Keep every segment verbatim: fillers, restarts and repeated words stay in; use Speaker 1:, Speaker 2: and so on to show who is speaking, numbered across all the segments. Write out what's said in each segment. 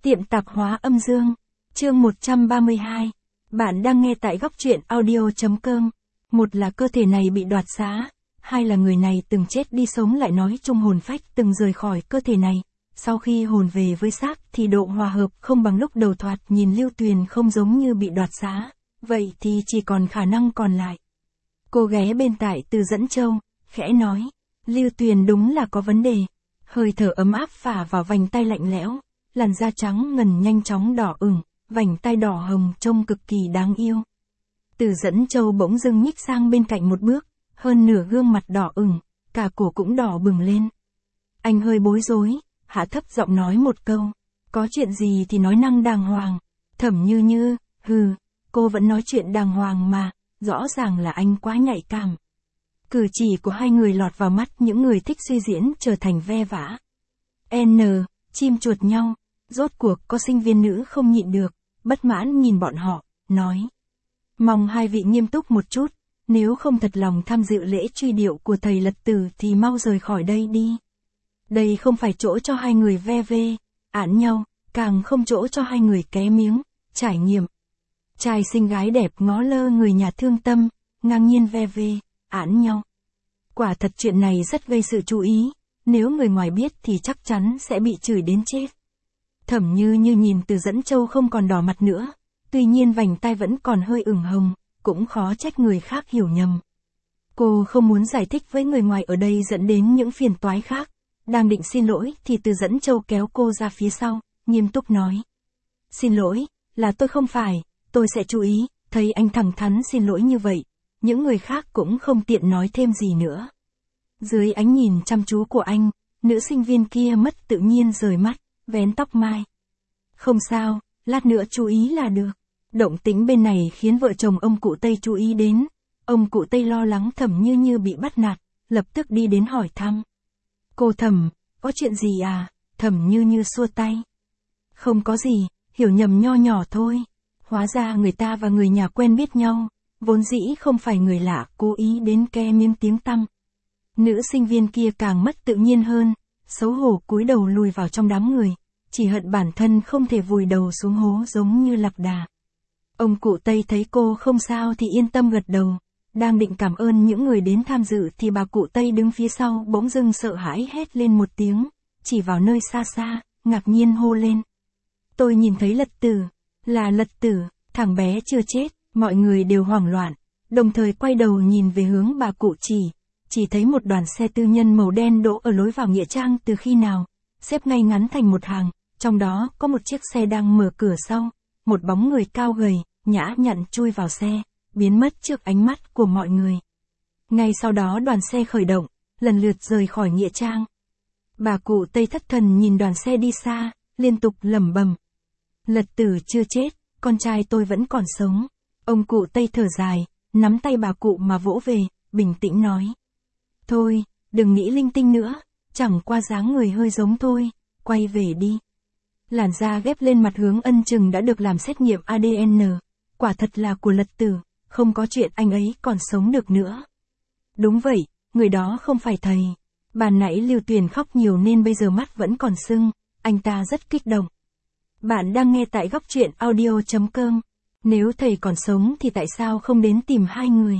Speaker 1: Tiệm tạp hóa âm dương. Chương một trăm ba mươi hai. Bạn đang nghe tại góc truyện audio.com. Một là cơ thể này bị đoạt xá, hai là người này từng chết đi sống lại nói chung hồn phách từng rời khỏi cơ thể này. Sau khi hồn về với xác thì độ hòa hợp không bằng lúc đầu thoạt nhìn Lưu Tuyền không giống như bị đoạt xá, vậy thì chỉ còn khả năng còn lại. Cô ghé bên tại Từ Dẫn Châu, khẽ nói, Lưu Tuyền đúng là có vấn đề. Hơi thở ấm áp phả vào vành tay lạnh lẽo, làn da trắng ngần nhanh chóng đỏ ửng, vành tay đỏ hồng trông cực kỳ đáng yêu. Từ Dẫn Châu bỗng dưng nhích sang bên cạnh một bước, hơn nửa gương mặt đỏ ửng, cả cổ cũng đỏ bừng lên. Anh hơi bối rối, hạ thấp giọng nói một câu, có chuyện gì thì nói năng đàng hoàng. Thẩm Như Như, hừ, cô vẫn nói chuyện đàng hoàng mà, rõ ràng là anh quá nhạy cảm. Cử chỉ của hai người lọt vào mắt những người thích suy diễn trở thành ve vã. N, chim chuột nhau, rốt cuộc có sinh viên nữ không nhịn được, bất mãn nhìn bọn họ, nói. Mong hai vị nghiêm túc một chút, nếu không thật lòng tham dự lễ truy điệu của thầy Lật Tử thì mau rời khỏi đây đi. Đây không phải chỗ cho hai người ve vê, ẵn nhau, càng không chỗ cho hai người ké miếng, trải nghiệm. Trai xinh gái đẹp ngó lơ người nhà thương tâm, ngang nhiên ve vê, ẵn nhau. Quả thật chuyện này rất gây sự chú ý, nếu người ngoài biết thì chắc chắn sẽ bị chửi đến chết. Thẩm Như Như nhìn Từ Dẫn Châu không còn đỏ mặt nữa, tuy nhiên vành tai vẫn còn hơi ửng hồng, cũng khó trách người khác hiểu nhầm. Cô không muốn giải thích với người ngoài ở đây dẫn đến những phiền toái khác, đang định xin lỗi thì Từ Dẫn Châu kéo cô ra phía sau, nghiêm túc nói. Xin lỗi, là tôi không phải, tôi sẽ chú ý. Thấy anh thẳng thắn xin lỗi như vậy, những người khác cũng không tiện nói thêm gì nữa. Dưới ánh nhìn chăm chú của anh, nữ sinh viên kia mất tự nhiên rời mắt, vén tóc mai. Không sao, lát nữa chú ý là được. Động tĩnh bên này khiến vợ chồng ông cụ Tây chú ý đến. Ông cụ Tây lo lắng Thẩm Như Như bị bắt nạt, lập tức đi đến hỏi thăm. Cô Thẩm, có chuyện gì à? Thẩm Như Như xua tay. Không có gì, hiểu nhầm nho nhỏ thôi. Hóa ra người ta và người nhà quen biết nhau, vốn dĩ không phải người lạ cố ý đến ke miếng tiếng tăm. Nữ sinh viên kia càng mất tự nhiên hơn, xấu hổ cúi đầu lùi vào trong đám người, chỉ hận bản thân không thể vùi đầu xuống hố giống như Lạc Đà. Ông cụ Tây thấy cô không sao thì yên tâm gật đầu, đang định cảm ơn những người đến tham dự thì bà cụ Tây đứng phía sau bỗng dưng sợ hãi hét lên một tiếng, chỉ vào nơi xa xa, ngạc nhiên hô lên. Tôi nhìn thấy Lật Tử, là Lật Tử, thằng bé chưa chết. Mọi người đều hoảng loạn, đồng thời quay đầu nhìn về hướng bà cụ chỉ, chỉ thấy một đoàn xe tư nhân màu đen đỗ ở lối vào nghĩa trang từ khi nào, xếp ngay ngắn thành một hàng, trong đó có một chiếc xe đang mở cửa sau, một bóng người cao gầy, nhã nhặn chui vào xe, biến mất trước ánh mắt của mọi người. Ngay sau đó đoàn xe khởi động, lần lượt rời khỏi nghĩa trang. Bà cụ Tây thất thần nhìn đoàn xe đi xa, liên tục lẩm bẩm. Lật Tử chưa chết, con trai tôi vẫn còn sống. Ông cụ Tây thở dài, nắm tay bà cụ mà vỗ về, bình tĩnh nói. Thôi, đừng nghĩ linh tinh nữa, chẳng qua dáng người hơi giống thôi, quay về đi. Làn da ghép lên mặt Hướng Ân chừng đã được làm xét nghiệm a đê en, quả thật là của Lật Tử, không có chuyện anh ấy còn sống được nữa. Đúng vậy, người đó không phải thầy. Ban nãy Lưu Tuyền khóc nhiều nên bây giờ mắt vẫn còn sưng, anh ta rất kích động. Bạn đang nghe tại góc truyện audio.com. Nếu thầy còn sống thì tại sao không đến tìm hai người?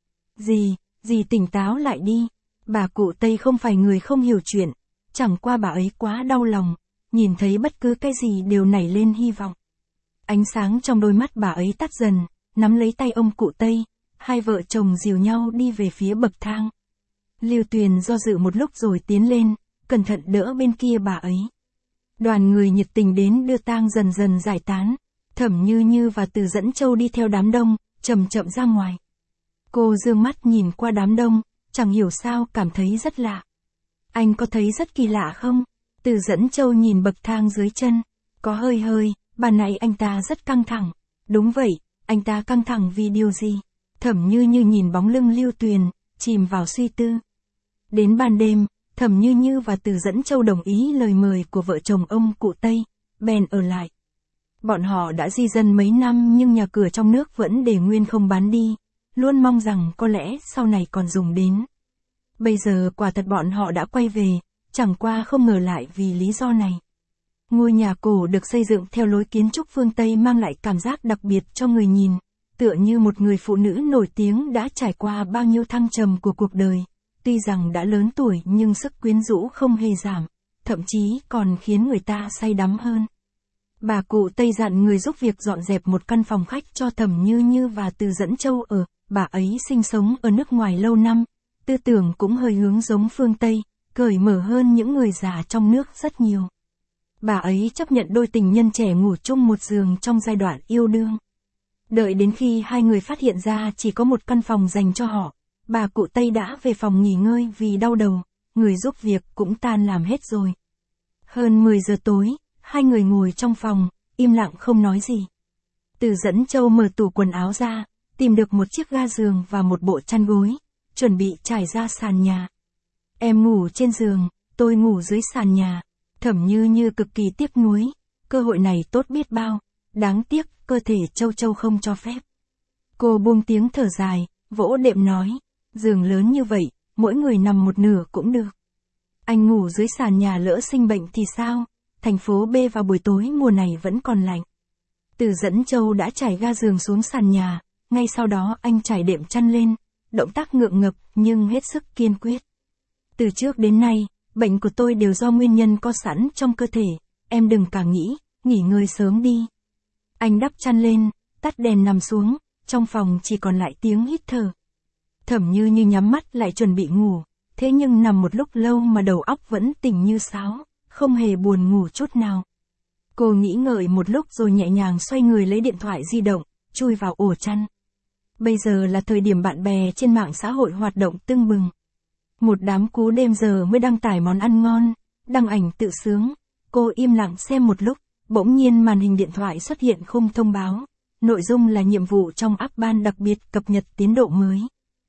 Speaker 1: Dì, dì tỉnh táo lại đi. Bà cụ Tây không phải người không hiểu chuyện, chẳng qua bà ấy quá đau lòng, nhìn thấy bất cứ cái gì đều nảy lên hy vọng. Ánh sáng trong đôi mắt bà ấy tắt dần, nắm lấy tay ông cụ Tây, hai vợ chồng dìu nhau đi về phía bậc thang. Lưu Tuyền do dự một lúc rồi tiến lên, cẩn thận đỡ bên kia bà ấy. Đoàn người nhiệt tình đến đưa tang dần dần giải tán. Thẩm Như Như và Từ Dẫn Châu đi theo đám đông, chậm chậm ra ngoài. Cô dương mắt nhìn qua đám đông, chẳng hiểu sao cảm thấy rất lạ. Anh có thấy rất kỳ lạ không? Từ Dẫn Châu nhìn bậc thang dưới chân, có hơi hơi, ban nãy anh ta rất căng thẳng. Đúng vậy, anh ta căng thẳng vì điều gì? Thẩm Như Như nhìn bóng lưng Lưu Tuyền, chìm vào suy tư. Đến ban đêm, Thẩm Như Như và Từ Dẫn Châu đồng ý lời mời của vợ chồng ông cụ Tây, bèn ở lại. Bọn họ đã di dân mấy năm nhưng nhà cửa trong nước vẫn để nguyên không bán đi, luôn mong rằng có lẽ sau này còn dùng đến. Bây giờ quả thật bọn họ đã quay về, chẳng qua không ngờ lại vì lý do này. Ngôi nhà cổ được xây dựng theo lối kiến trúc phương Tây mang lại cảm giác đặc biệt cho người nhìn, tựa như một người phụ nữ nổi tiếng đã trải qua bao nhiêu thăng trầm của cuộc đời. Tuy rằng đã lớn tuổi nhưng sức quyến rũ không hề giảm, thậm chí còn khiến người ta say đắm hơn. Bà cụ Tây dặn người giúp việc dọn dẹp một căn phòng khách cho Thẩm Như Như và Từ Dẫn Châu ở, bà ấy sinh sống ở nước ngoài lâu năm, tư tưởng cũng hơi hướng giống phương Tây, cởi mở hơn những người già trong nước rất nhiều. Bà ấy chấp nhận đôi tình nhân trẻ ngủ chung một giường trong giai đoạn yêu đương. Đợi đến khi hai người phát hiện ra chỉ có một căn phòng dành cho họ, bà cụ Tây đã về phòng nghỉ ngơi vì đau đầu, người giúp việc cũng tan làm hết rồi. Hơn mười giờ tối, hai người ngồi trong phòng, im lặng không nói gì. Từ Dẫn Châu mở tủ quần áo ra, tìm được một chiếc ga giường và một bộ chăn gối, chuẩn bị trải ra sàn nhà. Em ngủ trên giường, tôi ngủ dưới sàn nhà. Thẩm Như Như cực kỳ tiếc nuối, cơ hội này tốt biết bao, đáng tiếc cơ thể Châu Châu không cho phép. Cô buông tiếng thở dài, vỗ đệm nói, giường lớn như vậy, mỗi người nằm một nửa cũng được. Anh ngủ dưới sàn nhà lỡ sinh bệnh thì sao? Thành phố B vào buổi tối mùa này vẫn còn lạnh. Từ Dẫn Châu đã trải ga giường xuống sàn nhà, ngay sau đó anh trải đệm chăn lên, động tác ngượng ngập nhưng hết sức kiên quyết. Từ trước đến nay, bệnh của tôi đều do nguyên nhân có sẵn trong cơ thể, em đừng cả nghĩ, nghỉ ngơi sớm đi. Anh đắp chăn lên, tắt đèn nằm xuống, trong phòng chỉ còn lại tiếng hít thở. Thẩm Như Như nhắm mắt lại chuẩn bị ngủ, thế nhưng nằm một lúc lâu mà đầu óc vẫn tỉnh như sáo, không hề buồn ngủ chút nào. Cô nghĩ ngợi một lúc rồi nhẹ nhàng xoay người lấy điện thoại di động, chui vào ổ chăn. Bây giờ là thời điểm bạn bè trên mạng xã hội hoạt động tưng bừng. Một đám cú đêm giờ mới đăng tải món ăn ngon, đăng ảnh tự sướng. Cô im lặng xem một lúc, bỗng nhiên màn hình điện thoại xuất hiện khung thông báo. Nội dung là nhiệm vụ trong app ban đặc biệt cập nhật tiến độ mới.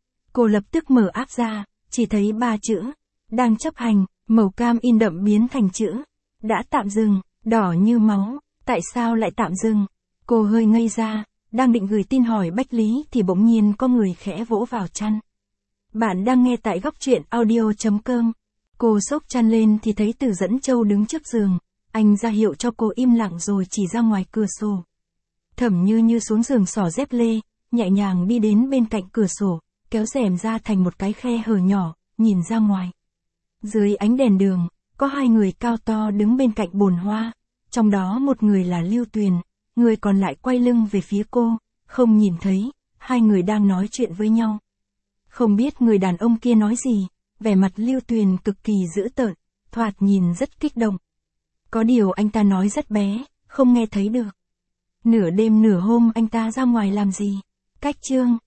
Speaker 1: Cô lập tức mở app ra, chỉ thấy ba chữ, đang chấp hành, màu cam in đậm biến thành chữ, đã tạm dừng, đỏ như máu, tại sao lại tạm dừng? Cô hơi ngây ra, đang định gửi tin hỏi Bách Lý thì bỗng nhiên có người khẽ vỗ vào chăn. Bạn đang nghe tại góc truyện audio chấm com. Cô xốc chăn lên thì thấy Từ Dẫn Châu đứng trước giường, anh ra hiệu cho cô im lặng rồi chỉ ra ngoài cửa sổ. Thẩm Như Như xuống giường xỏ dép lê, nhẹ nhàng đi đến bên cạnh cửa sổ, kéo rèm ra thành một cái khe hở nhỏ, nhìn ra ngoài. Dưới ánh đèn đường, có hai người cao to đứng bên cạnh bồn hoa, trong đó một người là Lưu Tuyền, người còn lại quay lưng về phía cô, không nhìn thấy, hai người đang nói chuyện với nhau. Không biết người đàn ông kia nói gì, vẻ mặt Lưu Tuyền cực kỳ dữ tợn, thoạt nhìn rất kích động. Có điều anh ta nói rất bé, không nghe thấy được. Nửa đêm nửa hôm anh ta ra ngoài làm gì? Cách chương.